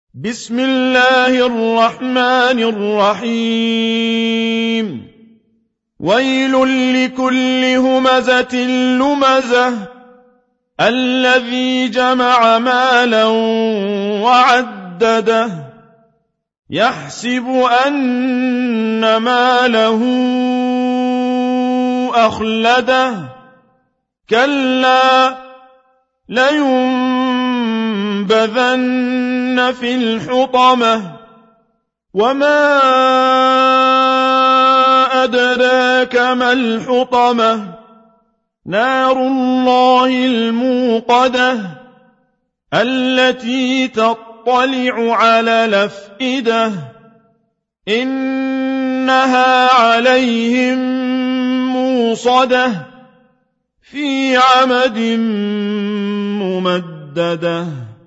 بسم الله الرحمن الرحيم ويل لكل همزة لمزة الذي جمع مالا وعدده يحسب أن ماله أخلده كلا لينبذن في الحطمة وما أدراك ما الحطمة نار الله الموقدة التي تطلع على الأفئدة إنها عليهم موصدة في عمد ممددة